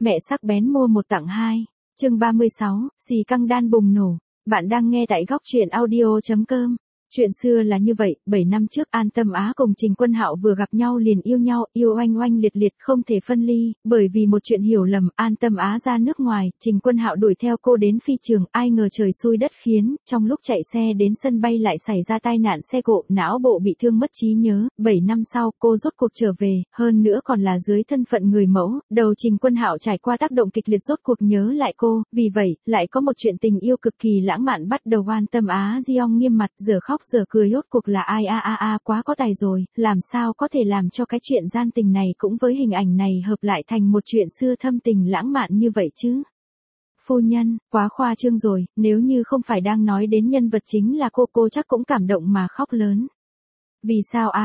Mẹ sắc bén mua một tặng hai. Chương 36, xì căng đan bùng nổ. Bạn đang nghe tại góc truyện audio.com. Chuyện xưa là như vậy, 7 năm trước An Tâm Á cùng Trình Quân Hạo vừa gặp nhau liền yêu nhau, yêu oanh oanh liệt liệt không thể phân ly, bởi vì một chuyện hiểu lầm, An Tâm Á ra nước ngoài, Trình Quân Hạo đuổi theo cô đến phi trường, ai ngờ trời xui đất khiến, trong lúc chạy xe đến sân bay lại xảy ra tai nạn xe cộ, não bộ bị thương mất trí nhớ, 7 năm sau cô rốt cuộc trở về, hơn nữa còn là dưới thân phận người mẫu, đầu Trình Quân Hạo trải qua tác động kịch liệt rốt cuộc nhớ lại cô, vì vậy, lại có một chuyện tình yêu cực kỳ lãng mạn bắt đầu. An Tâm Á Giong nghiêm mặt, giờ khóc giờ cười rốt cuộc là ai quá có tài rồi, làm sao có thể làm cho cái chuyện gian tình này cũng với hình ảnh này hợp lại thành một chuyện xưa thâm tình lãng mạn như vậy chứ. Phu nhân, quá khoa trương rồi, nếu như không phải đang nói đến nhân vật chính là cô chắc cũng cảm động mà khóc lớn. Vì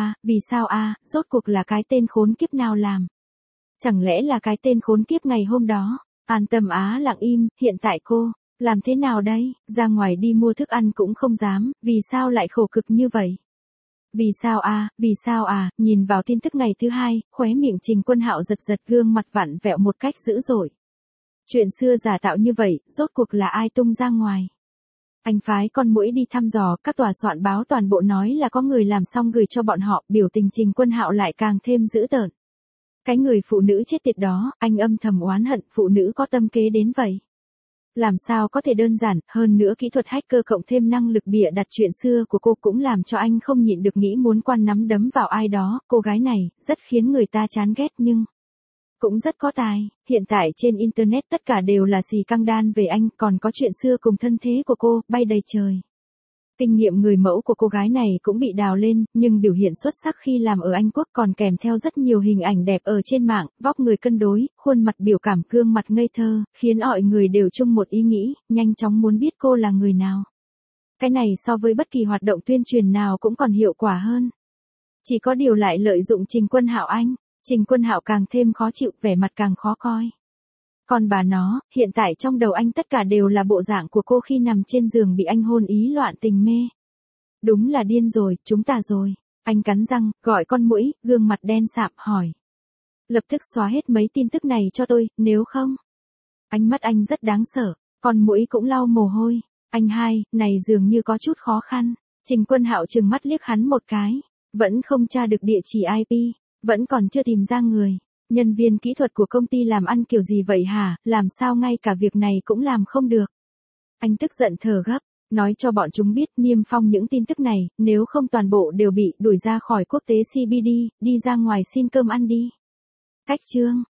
sao rốt cuộc là cái tên khốn kiếp nào làm? Chẳng lẽ là cái tên khốn kiếp ngày hôm đó? An Tâm Á lặng im, hiện tại cô làm thế nào đây, ra ngoài đi mua thức ăn cũng không dám, vì sao lại khổ cực như vậy? Vì sao nhìn vào tin tức ngày thứ hai, khóe miệng Trình Quân Hạo giật gương mặt vặn vẹo một cách dữ dội. Chuyện xưa giả tạo như vậy, rốt cuộc là ai tung ra ngoài? Anh phái con muỗi đi thăm dò, các tòa soạn báo toàn bộ nói là có người làm xong gửi cho bọn họ, biểu tình Trình Quân Hạo lại càng thêm dữ tợn. Cái người phụ nữ chết tiệt đó, anh âm thầm oán hận phụ nữ có tâm kế đến vậy. Làm sao có thể đơn giản, hơn nữa kỹ thuật hacker cộng thêm năng lực bịa đặt chuyện xưa của cô cũng làm cho anh không nhịn được nghĩ muốn quan nắm đấm vào ai đó, cô gái này, rất khiến người ta chán ghét nhưng cũng rất có tài, hiện tại trên Internet tất cả đều là xì căng đan về anh, còn có chuyện xưa cùng thân thế của cô, bay đầy trời. Kinh nghiệm người mẫu của cô gái này cũng bị đào lên, nhưng biểu hiện xuất sắc khi làm ở Anh Quốc còn kèm theo rất nhiều hình ảnh đẹp ở trên mạng, vóc người cân đối, khuôn mặt biểu cảm gương mặt ngây thơ, khiến mọi người đều chung một ý nghĩ, nhanh chóng muốn biết cô là người nào. Cái này so với bất kỳ hoạt động tuyên truyền nào cũng còn hiệu quả hơn. Chỉ có điều lại lợi dụng Trình Quân Hạo anh, Trình Quân Hạo càng thêm khó chịu, vẻ mặt càng khó coi. Còn bà nó, hiện tại trong đầu anh tất cả đều là bộ dạng của cô khi nằm trên giường bị anh hôn ý loạn tình mê. Đúng là điên rồi, chúng ta rồi. Anh cắn răng, gọi con muỗi, gương mặt đen sạm, hỏi. Lập tức xóa hết mấy tin tức này cho tôi, nếu không. Ánh mắt anh rất đáng sợ, con muỗi cũng lau mồ hôi. Anh hai, này dường như có chút khó khăn. Trình Quân Hạo trừng mắt liếc hắn một cái. Vẫn không tra được địa chỉ IP, vẫn còn chưa tìm ra người. Nhân viên kỹ thuật của công ty làm ăn kiểu gì vậy hả, làm sao ngay cả việc này cũng làm không được. Anh tức giận thở gấp, nói cho bọn chúng biết niêm phong những tin tức này, nếu không toàn bộ đều bị đuổi ra khỏi quốc tế CBD, đi ra ngoài xin cơm ăn đi. Cách chương,